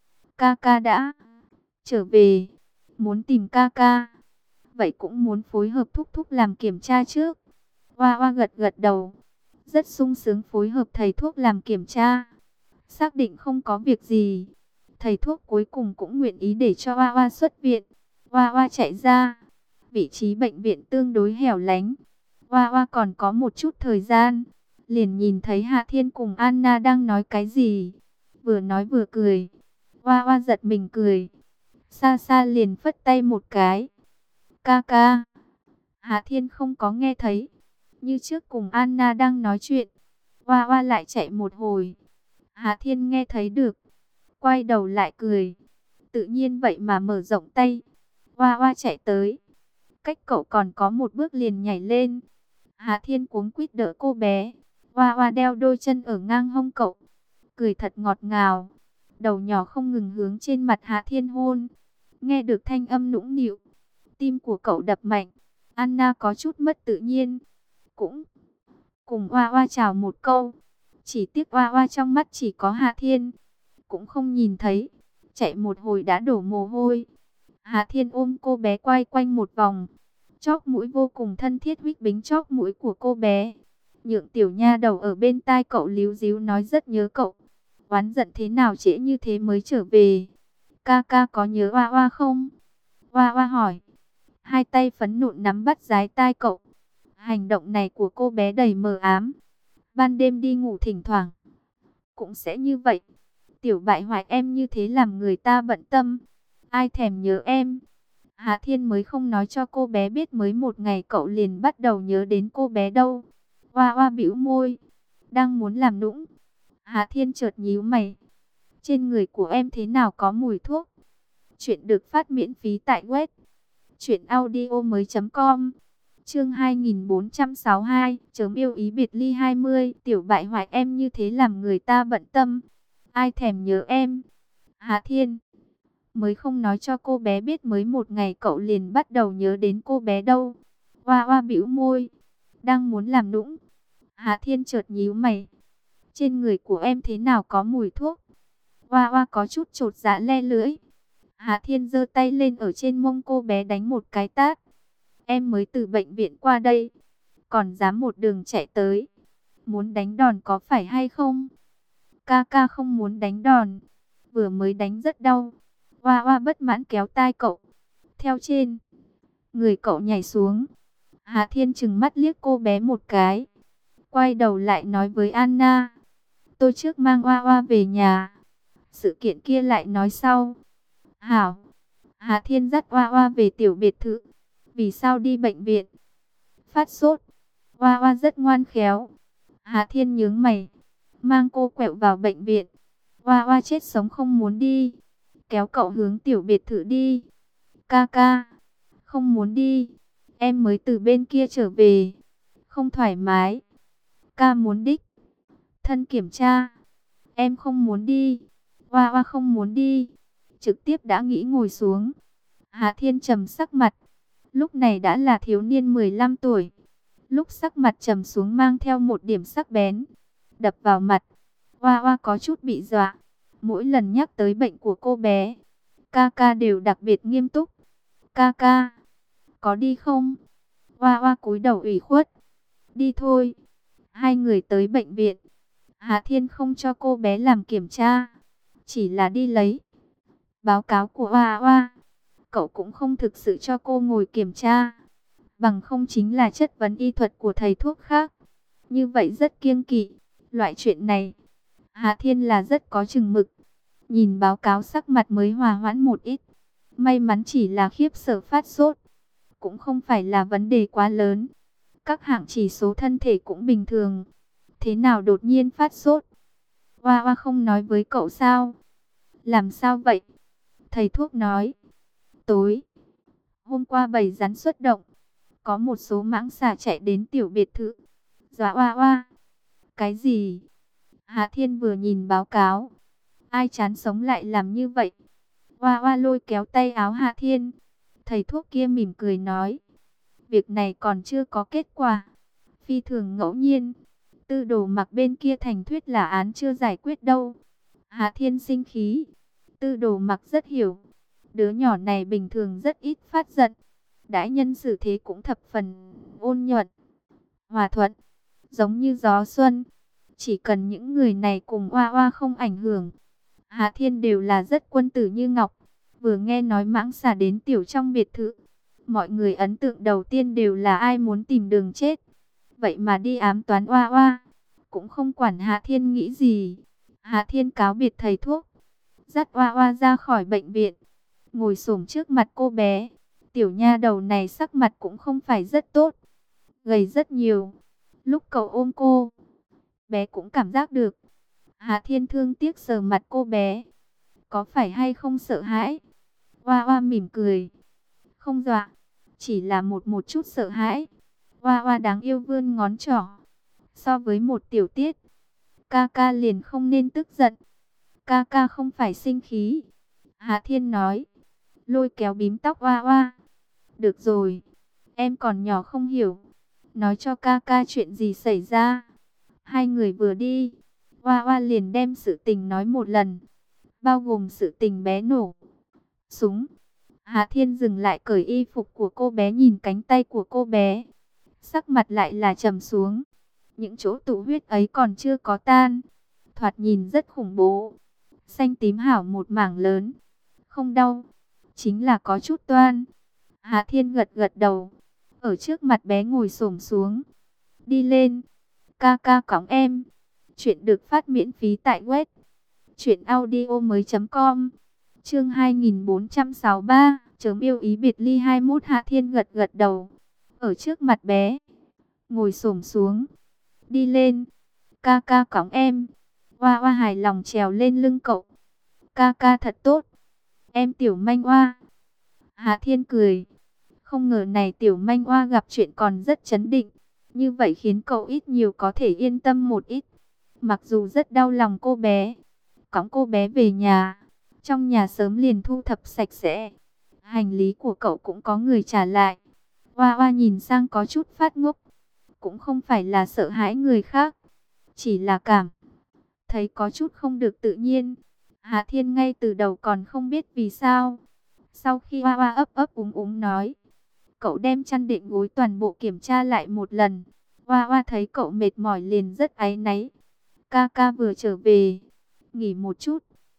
Ca ca đã trở về. Muốn tìm ca ca. Vậy cũng muốn phối hợp thúc thúc làm kiểm tra trước. Hoa Hoa gật gật đầu. Rất sung sướng phối hợp thầy thuốc làm kiểm tra. Xác định không có việc gì, thầy thuốc cuối cùng cũng nguyện ý để cho Hoa Hoa xuất viện. Hoa Hoa chạy ra. Vị trí bệnh viện tương đối hẻo lánh. Hoa Hoa còn có một chút thời gian. Liền nhìn thấy Hạ Thiên cùng Anna đang nói cái gì. Vừa nói vừa cười. Hoa Hoa giật mình cười. Xa xa liền phất tay một cái. Ca ca. Hạ Thiên không có nghe thấy. Như trước cùng Anna đang nói chuyện. Hoa Hoa lại chạy một hồi. Hạ Thiên nghe thấy được. Quay đầu lại cười. Tự nhiên vậy mà mở rộng tay. Hoa Hoa chạy tới. Cách cậu còn có một bước liền nhảy lên. Hạ Thiên cuống quýt đỡ cô bé. Hoa Hoa đeo đôi chân ở ngang hông cậu. Cười thật ngọt ngào. Đầu nhỏ không ngừng hướng trên mặt Hạ Thiên hôn. Nghe được thanh âm nũng nịu. Tim của cậu đập mạnh. Anna có chút mất tự nhiên. Cũng cùng Hoa Hoa chào một câu. Chỉ tiếc Hoa Hoa trong mắt chỉ có Hạ Thiên. Cũng không nhìn thấy. Chạy một hồi đã đổ mồ hôi. Hạ Thiên ôm cô bé quay quanh một vòng. Chóp mũi vô cùng thân thiết huých bính chóp mũi của cô bé. Nhượng tiểu nha đầu ở bên tai cậu líu díu nói rất nhớ cậu. Oán giận thế nào trễ như thế mới trở về. Ca ca có nhớ Hoa Hoa không? Hoa Hoa hỏi. Hai tay phấn nộn nắm bắt dái tai cậu. Hành động này của cô bé đầy mờ ám. Ban đêm đi ngủ thỉnh thoảng cũng sẽ như vậy. Tiểu bại hoại em như thế làm người ta bận tâm. Ai thèm nhớ em. Hạ Thiên mới không nói cho cô bé biết mới một ngày cậu liền bắt đầu nhớ đến cô bé đâu. Hoa Hoa bĩu môi. Đang muốn làm nũng. Hạ Thiên chợt nhíu mày. Trên người của em thế nào có mùi thuốc? Chuyện được phát miễn phí tại web truyệnaudiomoi.com. Chương 2462, chớm yêu ý biệt ly 20, tiểu bại hoại em như thế làm người ta bận tâm. Ai thèm nhớ em. Hạ Thiên mới không nói cho cô bé biết mới một ngày cậu liền bắt đầu nhớ đến cô bé đâu. Hoa Hoa bĩu môi. Đang muốn làm nũng. Hạ Thiên chợt nhíu mày. Trên người của em thế nào có mùi thuốc? Hoa Hoa có chút chột dạ le lưỡi. Hạ Thiên giơ tay lên ở trên mông cô bé đánh một cái tát. Em mới từ bệnh viện qua đây, còn dám một đường chạy tới. Muốn đánh đòn có phải hay không? Ca ca không muốn đánh đòn. Vừa mới đánh rất đau. Hoa Hoa bất mãn kéo tai cậu. Theo trên người cậu nhảy xuống. Hạ Thiên trừng mắt liếc cô bé một cái. Quay đầu lại nói với Anna. Tôi trước mang Hoa Hoa về nhà. Sự kiện kia lại nói sau. Hảo. Hạ Thiên dắt Hoa Hoa về tiểu biệt thự. Vì sao đi bệnh viện? Phát sốt. Hoa Hoa rất ngoan khéo. Hạ Thiên nhướng mày. Mang cô quẹo vào bệnh viện. Hoa Hoa chết sống không muốn đi. Kéo cậu hướng tiểu biệt thự đi. Ca ca. Không muốn đi. Em mới từ bên kia trở về. Không thoải mái. Ca muốn đích thân kiểm tra. Em không muốn đi. Hoa Hoa không muốn đi. Trực tiếp đã nghĩ ngồi xuống. Hạ Thiên trầm sắc mặt. Lúc này đã là thiếu niên 15 tuổi. Lúc sắc mặt trầm xuống mang theo một điểm sắc bén. Đập vào mặt. Hoa Hoa có chút bị dọa. Mỗi lần nhắc tới bệnh của cô bé, ca ca đều đặc biệt nghiêm túc. Ca ca, có đi không? Hoa Hoa cúi đầu ủy khuất. Đi thôi. Hai người tới bệnh viện. Hạ Thiên không cho cô bé làm kiểm tra. Chỉ là đi lấy báo cáo của Hoa Hoa. Cậu cũng không thực sự cho cô ngồi kiểm tra. Bằng không chính là chất vấn y thuật của thầy thuốc khác. Như vậy rất kiêng kỵ. Loại chuyện này, Hạ Thiên là rất có chừng mực. Nhìn báo cáo sắc mặt mới hòa hoãn một ít. May mắn chỉ là khiếp sợ phát sốt. Cũng không phải là vấn đề quá lớn. Các hạng chỉ số thân thể cũng bình thường. Thế nào đột nhiên phát sốt? Hoa Hoa không nói với cậu sao? Làm sao vậy? Thầy thuốc nói, tối hôm qua bầy rắn xuất động, có một số mãng xà chạy đến tiểu biệt thự. Dọa Hoa Hoa. Cái gì? Hạ Thiên vừa nhìn báo cáo. Ai chán sống lại làm như vậy? Hoa Hoa lôi kéo tay áo Hạ Thiên. Thầy thuốc kia mỉm cười nói, việc này còn chưa có kết quả, phi thường ngẫu nhiên. Tư Đồ Mặc bên kia thành thuyết là án chưa giải quyết đâu. Hạ Thiên sinh khí. Tư Đồ Mặc rất hiểu. Đứa nhỏ này bình thường rất ít phát giận. Đãi nhân xử thế cũng thập phần ôn nhuận, hòa thuận, giống như gió xuân. Chỉ cần những người này cùng Hoa Hoa không ảnh hưởng, Hạ Thiên đều là rất quân tử như ngọc. Vừa nghe nói mãng xà đến tiểu trong biệt thự, mọi người ấn tượng đầu tiên đều là ai muốn tìm đường chết. Vậy mà đi ám toán Hoa Hoa, cũng không quản Hạ Thiên nghĩ gì. Hạ Thiên cáo biệt thầy thuốc, dắt Hoa Hoa ra khỏi bệnh viện, ngồi xổm trước mặt cô bé. Tiểu nha đầu này sắc mặt cũng không phải rất tốt, gầy rất nhiều. Lúc cậu ôm cô, bé cũng cảm giác được. Hạ Thiên thương tiếc sờ mặt cô bé. Có phải hay không sợ hãi? Hoa Hoa mỉm cười. Không dọa, chỉ là một chút sợ hãi. Hoa Hoa đáng yêu vươn ngón trỏ. So với một tiểu tiết, ca ca liền không nên tức giận. Ca ca không phải sinh khí. Hạ Thiên nói, lôi kéo bím tóc Hoa Hoa. Được rồi, em còn nhỏ không hiểu. Nói cho ca ca chuyện gì xảy ra. Hai người vừa đi, Hoa Hoa liền đem sự tình nói một lần, bao gồm sự tình bé nổ súng. Hạ Thiên dừng lại cởi y phục của cô bé, nhìn cánh tay của cô bé. Sắc mặt lại là trầm xuống. Những chỗ tụ huyết ấy còn chưa có tan. Thoạt nhìn rất khủng bố. Xanh tím hảo một mảng lớn. Không đau, chính là có chút toan. Hạ Thiên gật gật đầu. Ở trước mặt bé ngồi xổm xuống. Đi lên. Ca ca cõng em. Chuyện được phát miễn phí tại web truyệnaudiomoi.com. Chương 2463, chớm yêu ý biệt ly 21. Hạ Thiên gật gật đầu. Ở trước mặt bé, ngồi xổm xuống. Đi lên. Ca ca cõng em. Hoa Hoa hài lòng trèo lên lưng cậu. Ca ca thật tốt. Em tiểu manh oa. Hạ Thiên cười. Không ngờ này tiểu manh oa gặp chuyện còn rất trấn định. Như vậy khiến cậu ít nhiều có thể yên tâm một ít. Mặc dù rất đau lòng cô bé, cõng cô bé về nhà. Trong nhà sớm liền thu thập sạch sẽ. Hành lý của cậu cũng có người trả lại. Hoa Hoa nhìn sang có chút phát ngốc. Cũng không phải là sợ hãi người khác, chỉ là cảm thấy có chút không được tự nhiên. Hạ Thiên ngay từ đầu còn không biết vì sao. Sau khi Hoa Hoa ấp ấp úng úng nói, cậu đem chăn đệm gối toàn bộ kiểm tra lại một lần. Hoa Hoa thấy cậu mệt mỏi liền rất áy náy. Ca ca vừa trở về, nghỉ một chút.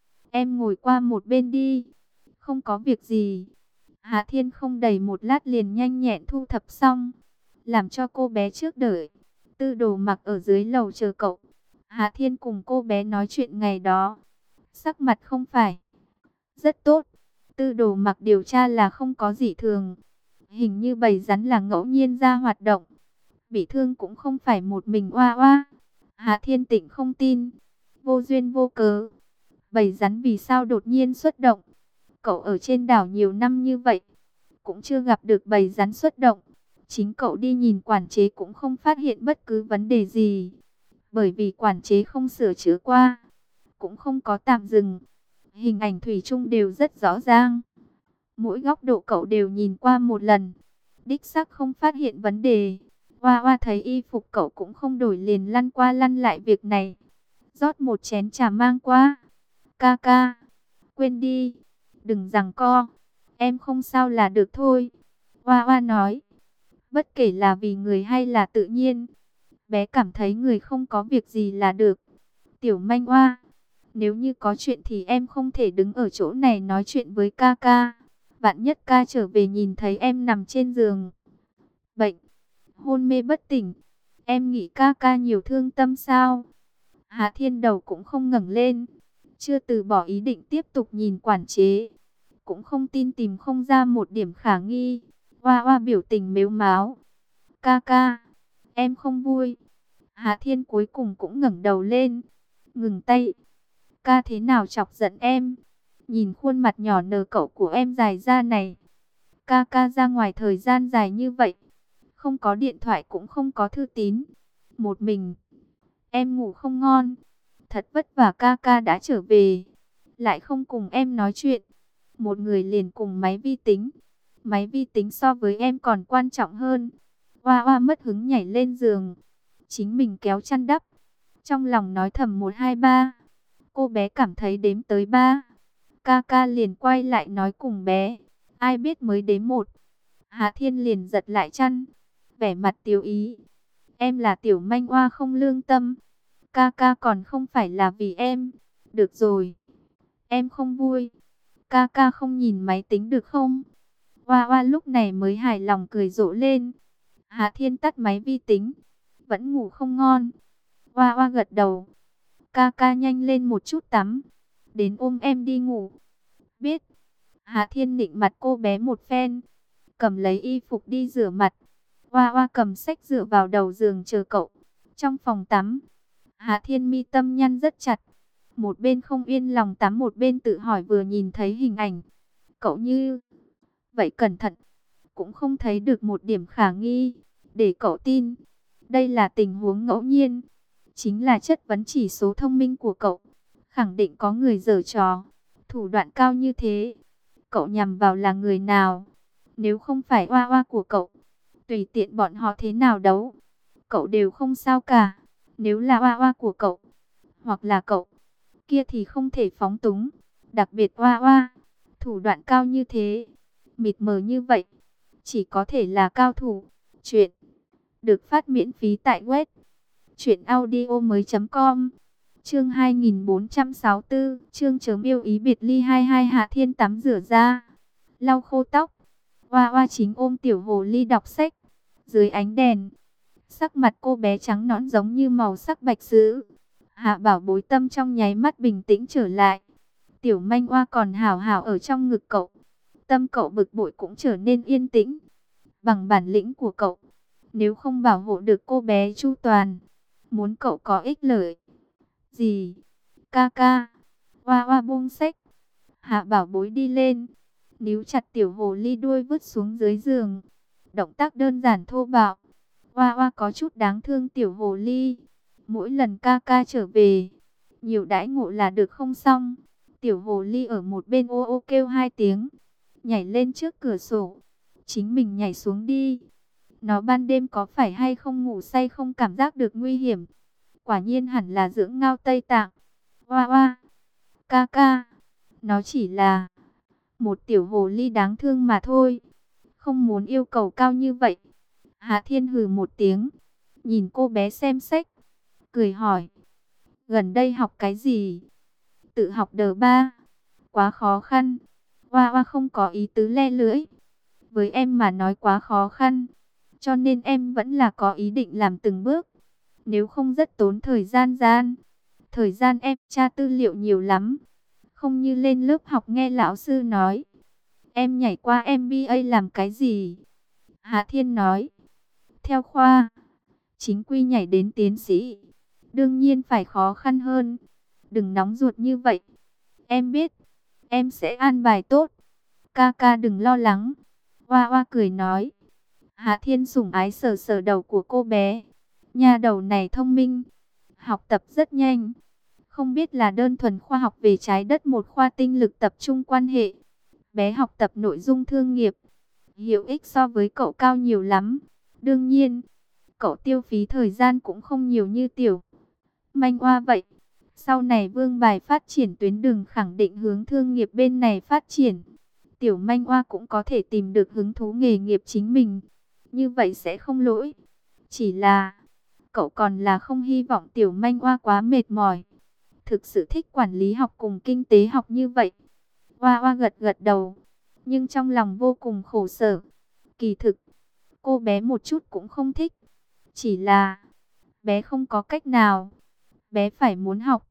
Em ngồi qua một bên đi. Không có việc gì. Hạ Thiên không đầy một lát liền nhanh nhẹn thu thập xong, làm cho cô bé trước đợi. Tư Đồ Mặc ở dưới lầu chờ cậu. Hạ Thiên cùng cô bé nói chuyện ngày đó. Sắc mặt không phải rất tốt. Tư Đồ Mặc điều tra là không có gì thường. Hình như bầy rắn là ngẫu nhiên ra hoạt động. Bị thương cũng không phải một mình Hoa Hoa. Hạ Thiên Tịnh không tin. Vô duyên vô cớ, bầy rắn vì sao đột nhiên xuất động? Cậu ở trên đảo nhiều năm như vậy, cũng chưa gặp được bầy rắn xuất động. Chính cậu đi nhìn quản chế cũng không phát hiện bất cứ vấn đề gì. Bởi vì quản chế không sửa chữa qua, cũng không có tạm dừng. Hình ảnh thủy chung đều rất rõ ràng. Mỗi góc độ cậu đều nhìn qua một lần. Đích xác không phát hiện vấn đề. Hoa Hoa thấy y phục cậu cũng không đổi liền lăn qua lăn lại việc này. Rót một chén trà mang qua. Ca ca, quên đi, đừng giằng co, em không sao là được thôi. Hoa Hoa nói, bất kể là vì người hay là tự nhiên, bé cảm thấy người không có việc gì là được. Tiểu manh Hoa, nếu như có chuyện thì em không thể đứng ở chỗ này nói chuyện với ca ca. Vạn nhất ca trở về nhìn thấy em nằm trên giường bệnh, hôn mê bất tỉnh, em nghĩ ca ca nhiều thương tâm sao? Hạ Thiên đầu cũng không ngẩng lên, chưa từ bỏ ý định tiếp tục nhìn quản chế, cũng không tin tìm không ra một điểm khả nghi. Hoa Hoa biểu tình mếu máo. Ca ca, em không vui. Hạ Thiên cuối cùng cũng ngẩng đầu lên. Ngừng tay. Ca thế nào chọc giận em? Nhìn khuôn mặt nhỏ nờ cậu của em dài ra này. Ca ra ngoài thời gian dài như vậy. Không có điện thoại cũng không có thư tín. Một mình. Em ngủ không ngon. Thật vất vả ca đã trở về. Lại không cùng em nói chuyện. Một người liền cùng máy vi tính. Máy vi tính so với em còn quan trọng hơn. Hoa hoa mất hứng nhảy lên giường. Chính mình kéo chăn đắp. Trong lòng nói thầm 1, 2, 3. Cô bé cảm thấy đếm tới 3. Ca liền quay lại nói cùng bé. Ai biết mới đếm 1. Hạ Thiên liền giật lại chăn. Vẻ mặt tiếu ý. Em là tiểu manh oa không lương tâm. Ca còn không phải là vì em. Được rồi. Em không vui. Ca không nhìn máy tính được không? Oa lúc này mới hài lòng cười rộ lên. Hạ Thiên tắt máy vi tính. Vẫn ngủ không ngon. Oa gật đầu. Ca nhanh lên một chút tắm. Đến ôm em đi ngủ. Biết. Hạ Thiên nịnh mặt cô bé một phen. Cầm lấy y phục đi rửa mặt. Oa cầm sách dựa vào đầu giường chờ cậu. Trong phòng tắm. Hạ Thiên mi tâm nhăn rất chặt. Một bên không yên lòng tắm, một bên tự hỏi vừa nhìn thấy hình ảnh. Cậu như vậy cẩn thận. Cũng không thấy được một điểm khả nghi. Để cậu tin. Đây là tình huống ngẫu nhiên. Chính là chất vấn chỉ số thông minh của cậu. Khẳng định có người giở trò. Thủ đoạn cao như thế. Cậu nhằm vào là người nào? Nếu không phải oa của cậu, tùy tiện bọn họ thế nào đấu, cậu đều không sao cả. Nếu là oa của cậu, hoặc là cậu, kia thì không thể phóng túng. Đặc biệt oa, thủ đoạn cao như thế, mịt mờ như vậy, chỉ có thể là cao thủ. Chuyện được phát miễn phí tại web truyệnaudiomoi.com. Chương 2464, chương chớm yêu ý biệt ly 22. Hạ Thiên tắm rửa ra, lau khô tóc. Oa chính ôm tiểu hồ ly đọc sách. Dưới ánh đèn, sắc mặt cô bé trắng nõn giống như màu sắc bạch sứ. Hạ Bảo Bối tâm trong nháy mắt bình tĩnh trở lại. Tiểu manh oa còn hảo hảo ở trong ngực cậu. Tâm cậu bực bội cũng trở nên yên tĩnh. Bằng bản lĩnh của cậu, nếu không bảo hộ được cô bé chu toàn, muốn cậu có ích lợi gì? Ca. Oa buông sách. Hạ Bảo Bối đi lên, níu chặt tiểu hồ ly đuôi vứt xuống dưới giường. Động tác đơn giản thô bạo. Oa có chút đáng thương tiểu hồ ly. Mỗi lần ca trở về, nhiều đãi ngộ là được không xong. Tiểu hồ ly ở một bên ô kêu 2 tiếng, nhảy lên trước cửa sổ. Chính mình nhảy xuống đi. Nó ban đêm có phải hay không ngủ say không cảm giác được nguy hiểm. Quả nhiên hẳn là dưỡng ngao Tây Tạng. Oa ca. Nó chỉ là một tiểu hồ ly đáng thương mà thôi. Không muốn yêu cầu cao như vậy. Hạ Thiên hừ một tiếng, nhìn cô bé xem sách, cười hỏi. Gần đây học cái gì? Tự học đờ ba. Quá khó khăn. Oa không có ý tứ le lưỡi. Với em mà nói quá khó khăn. Cho nên em vẫn là có ý định làm từng bước. Nếu không rất tốn thời gian. Thời gian em tra tư liệu nhiều lắm. Không như lên lớp học nghe lão sư nói. Em nhảy qua MBA làm cái gì? Hạ Thiên nói. Theo khoa, chính quy nhảy đến tiến sĩ. Đương nhiên phải khó khăn hơn. Đừng nóng ruột như vậy. Em biết, em sẽ an bài tốt. Ca đừng lo lắng. Oa cười nói. Hạ Thiên sủng ái sờ sờ đầu của cô bé. Nhà đầu này thông minh, học tập rất nhanh. Không biết là đơn thuần khoa học về trái đất, một khoa tinh lực tập trung quan hệ. Bé học tập nội dung thương nghiệp, hiệu ích so với cậu cao nhiều lắm. Đương nhiên, cậu tiêu phí thời gian cũng không nhiều như tiểu manh oa vậy. Sau này vương bài phát triển tuyến đường khẳng định hướng thương nghiệp bên này phát triển. Tiểu manh oa cũng có thể tìm được hứng thú nghề nghiệp chính mình. Như vậy sẽ không lỗi. Chỉ là cậu còn là không hy vọng tiểu manh oa quá mệt mỏi. Thực sự thích quản lý học cùng kinh tế học như vậy. Oa gật đầu, nhưng trong lòng vô cùng khổ sở. Kỳ thực, cô bé một chút cũng không thích. Chỉ là bé không có cách nào. Bé phải muốn học.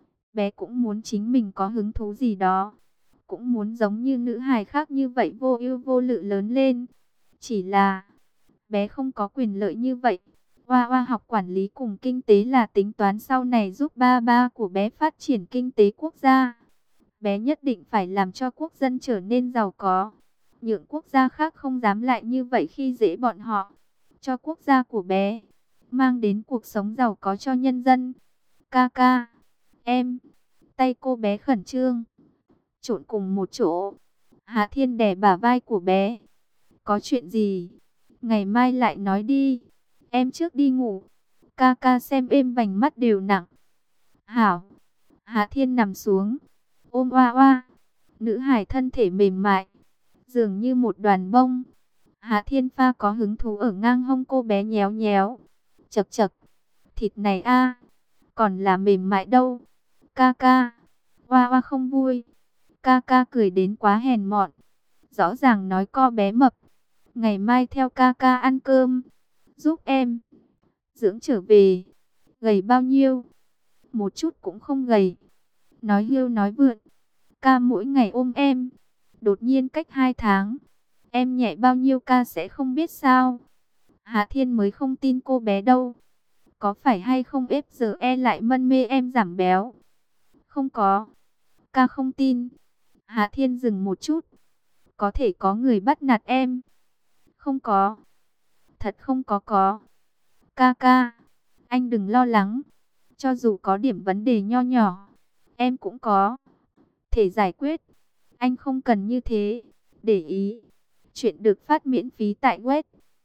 Bé cũng muốn chính mình có hứng thú gì đó. Cũng muốn giống như nữ hài khác như vậy vô ưu vô lự lớn lên. Chỉ là bé không có quyền lợi như vậy. Hoa Hoa học quản lý cùng kinh tế là tính toán sau này giúp ba ba của bé phát triển kinh tế quốc gia. Bé nhất định phải làm cho quốc dân trở nên giàu có. Những quốc gia khác không dám lại như vậy khi dễ bọn họ. Cho quốc gia của bé mang đến cuộc sống giàu có cho nhân dân. Ca ca, em, tay cô bé khẩn trương, trộn cùng một chỗ. Hạ Thiên đè bả vai của bé. Có chuyện gì? Ngày mai lại nói đi. Em trước đi ngủ. Ca ca xem êm vành mắt đều nặng. Hảo. Hạ Thiên nằm xuống, ôm Hoa Hoa. Nữ hài thân thể mềm mại, dường như một đoàn bông. Hạ Thiên Pha có hứng thú ở ngang hông cô bé nhéo nhéo. Chậc chậc, thịt này a, còn là mềm mại đâu. Ca ca. Hoa Hoa không vui. Ca ca cười đến quá hèn mọn. Rõ ràng nói co bé mập. Ngày mai theo ca ca ăn cơm. Giúp em dưỡng trở về. Gầy bao nhiêu? Một chút cũng không gầy. Nói hiêu nói vượn. Ca mỗi ngày ôm em. Đột nhiên cách 2 tháng. Em nhẹ bao nhiêu ca sẽ không biết sao? Hạ Thiên mới không tin cô bé đâu. Có phải hay không ép giờ lại mân mê em giảm béo? Không có. Ca không tin. Hạ Thiên dừng một chút. Có thể có người bắt nạt em. Không có. Thật không có. Ca ca, anh đừng lo lắng. Cho dù có điểm vấn đề nho nhỏ, em cũng có thể giải quyết. Anh không cần như thế. Để ý. Chuyện được phát miễn phí tại web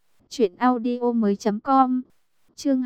truyệnaudiomoi.com. Chương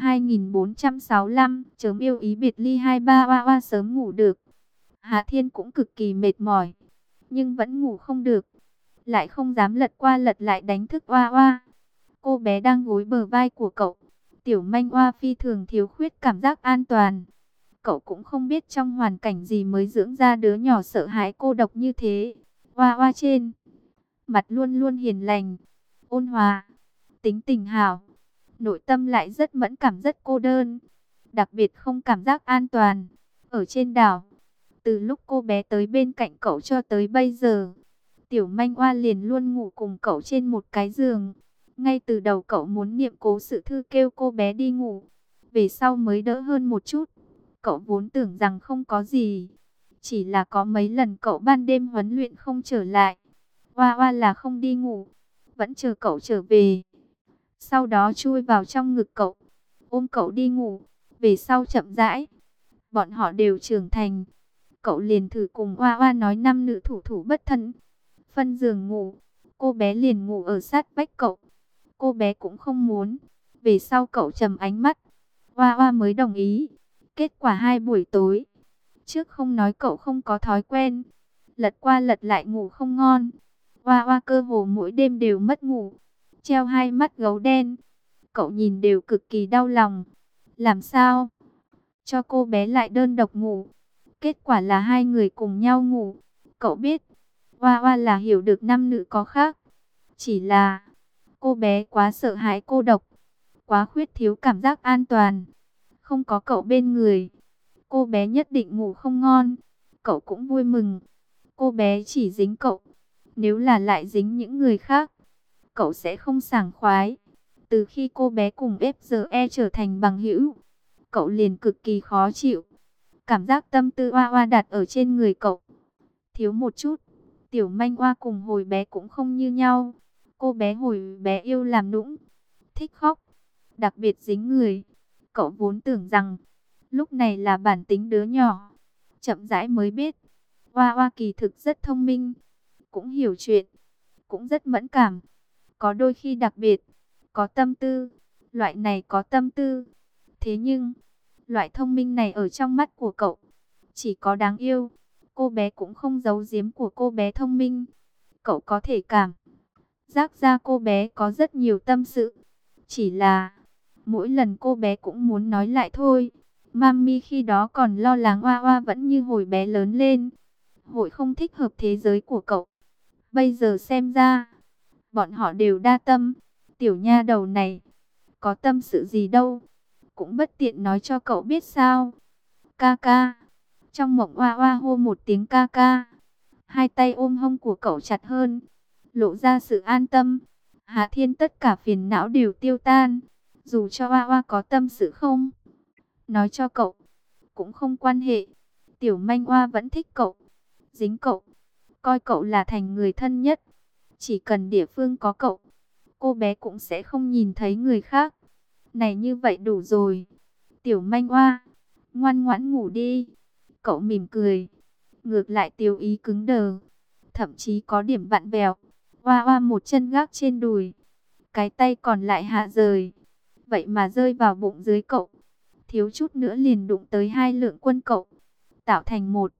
2465, chớm yêu ý biệt ly 23. Hoa Hoa sớm ngủ được. Hạ Thiên cũng cực kỳ mệt mỏi, nhưng vẫn ngủ không được, lại không dám lật qua lật lại đánh thức Hoa Hoa. Cô bé đang gối bờ vai của cậu. Tiểu manh Hoa phi thường thiếu khuyết cảm giác an toàn. Cậu cũng không biết trong hoàn cảnh gì mới dưỡng ra đứa nhỏ sợ hãi cô độc như thế. Hoa Hoa trên mặt luôn luôn hiền lành, ôn hòa, tính tình hảo, nội tâm lại rất mẫn cảm, rất cô đơn, đặc biệt không cảm giác an toàn. Ở trên đảo, từ lúc cô bé tới bên cạnh cậu cho tới bây giờ, Tiểu manh Hoa liền luôn ngủ cùng cậu trên một cái giường. Ngay từ đầu cậu muốn niệm cố sự thư kêu cô bé đi ngủ, về sau mới đỡ hơn một chút. Cậu vốn tưởng rằng không có gì, chỉ là có mấy lần cậu ban đêm huấn luyện không trở lại. Hoa Hoa là không đi ngủ, vẫn chờ cậu trở về. Sau đó chui vào trong ngực cậu, ôm cậu đi ngủ. Về sau chậm rãi, bọn họ đều trưởng thành. Cậu liền thử cùng Hoa Hoa nói nam nữ thủ thủ bất thân. Phân giường ngủ, cô bé liền ngủ ở sát vách cậu. Cô bé cũng không muốn. Về sau cậu trầm ánh mắt, Hoa Hoa mới đồng ý. Kết quả 2 buổi tối trước không nói cậu không có thói quen, lật qua lật lại ngủ không ngon. Hoa Hoa cơ hồ mỗi đêm đều mất ngủ, treo 2 mắt gấu đen. Cậu nhìn đều cực kỳ đau lòng. Làm sao cho cô bé lại đơn độc ngủ? Kết quả là 2 người cùng nhau ngủ. Cậu biết, Hoa Hoa là hiểu được nam nữ có khác. Chỉ là cô bé quá sợ hãi cô độc, quá khuyết thiếu cảm giác an toàn. Không có cậu bên người, cô bé nhất định ngủ không ngon. Cậu cũng vui mừng. Cô bé chỉ dính cậu. Nếu là lại dính những người khác, cậu sẽ không sảng khoái. Từ khi cô bé cùng FGE trở thành bằng hữu, cậu liền cực kỳ khó chịu. Cảm giác tâm tư Hoa Hoa đặt ở trên người cậu thiếu một chút. Tiểu manh Hoa cùng hồi bé cũng không như nhau. Cô bé hồi bé yêu làm nũng, thích khóc, đặc biệt dính người. Cậu vốn tưởng rằng lúc này là bản tính đứa nhỏ, chậm rãi mới biết Hoa Hoa kỳ thực rất thông minh, cũng hiểu chuyện, cũng rất mẫn cảm, có đôi khi đặc biệt có tâm tư. Loại này có tâm tư, thế nhưng loại thông minh này ở trong mắt của cậu chỉ có đáng yêu. Cô bé cũng không giấu giếm của cô bé thông minh. Cậu có thể cảm giác ra cô bé có rất nhiều tâm sự, chỉ là mỗi lần cô bé cũng muốn nói lại thôi. Mami khi đó còn lo lắng Hoa Hoa vẫn như hồi bé lớn lên, hội không thích hợp thế giới của cậu. Bây giờ xem ra, bọn họ đều đa tâm. Tiểu nha đầu này, có tâm sự gì đâu, cũng bất tiện nói cho cậu biết sao. Ca ca. Trong mộng Hoa Hoa hô một tiếng ca ca. 2 tay ôm hông của cậu chặt hơn, lộ ra sự an tâm. Hạ Thiên tất cả phiền não đều tiêu tan. Dù cho Hoa Hoa có tâm sự không, nói cho cậu, cũng không quan hệ. Tiểu Manh Hoa vẫn thích cậu, dính cậu, coi cậu là thành người thân nhất. Chỉ cần địa phương có cậu, cô bé cũng sẽ không nhìn thấy người khác. Này như vậy đủ rồi. Tiểu Manh Hoa, ngoan ngoãn ngủ đi. Cậu mỉm cười. Ngược lại Tiểu Ý cứng đờ, thậm chí có điểm vặn vẹo. Hoa Hoa một chân gác trên đùi, cái tay còn lại hạ rời. Vậy mà rơi vào bụng dưới cậu, thiếu chút nữa liền đụng tới hai lượng quân cậu, tạo thành một.